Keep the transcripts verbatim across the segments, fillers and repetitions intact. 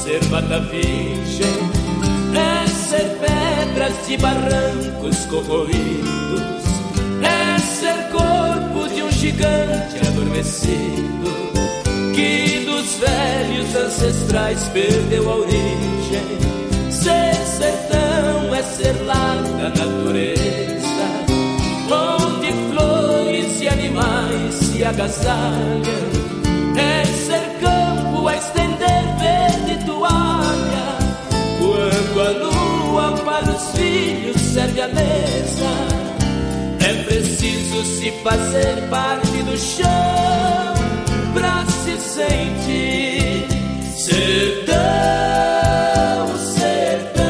ser mata virgem, é ser pedras de barrancos corroídos, é ser corpo de um gigante adormecido, que dos velhos ancestrais perdeu a origem. Ser sertão é ser lar da natureza, onde flores e animais se agasalham, é ser campo a estender verde toalha, quando a lua para os filhos serve a mesa. É preciso se fazer parte do chão pra se sentir sertão, sertão.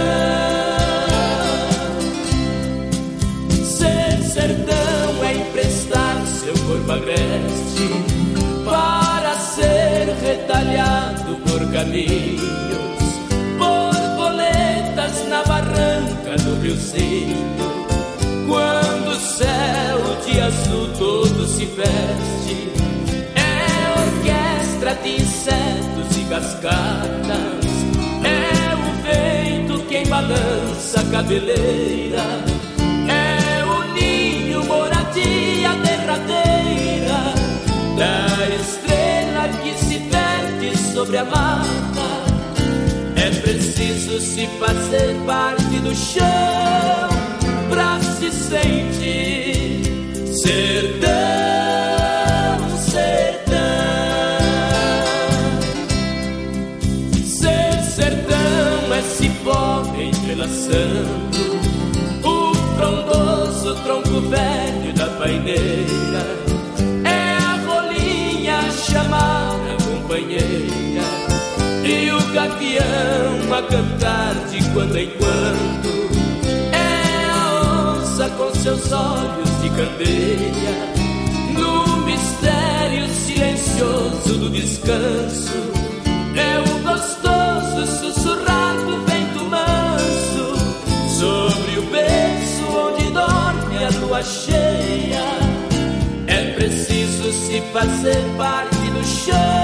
Ser sertão é emprestar seu corpo agreste para ser retalhado por caminhos, borboletas na barranca do riozinho, quando o céu de azul todo se veste. É orquestra de insetos e cascatas, é o vento quem balança a cabeleira, é o ninho, moradia derradeira da estrela que se perde sobre a mata. É preciso se fazer parte do chão pra se sentir sertão, sertão. Ser sertão é cipó entrelaçando o frondoso tronco velho da paineira, é a rolinha chamar a companheira e o gavião a cantar de quando em quando, com seus olhos de candeia, no mistério silencioso do descanso. É o gostoso sussurrar do vento manso sobre o berço onde dorme a lua cheia. É preciso se fazer parte do chão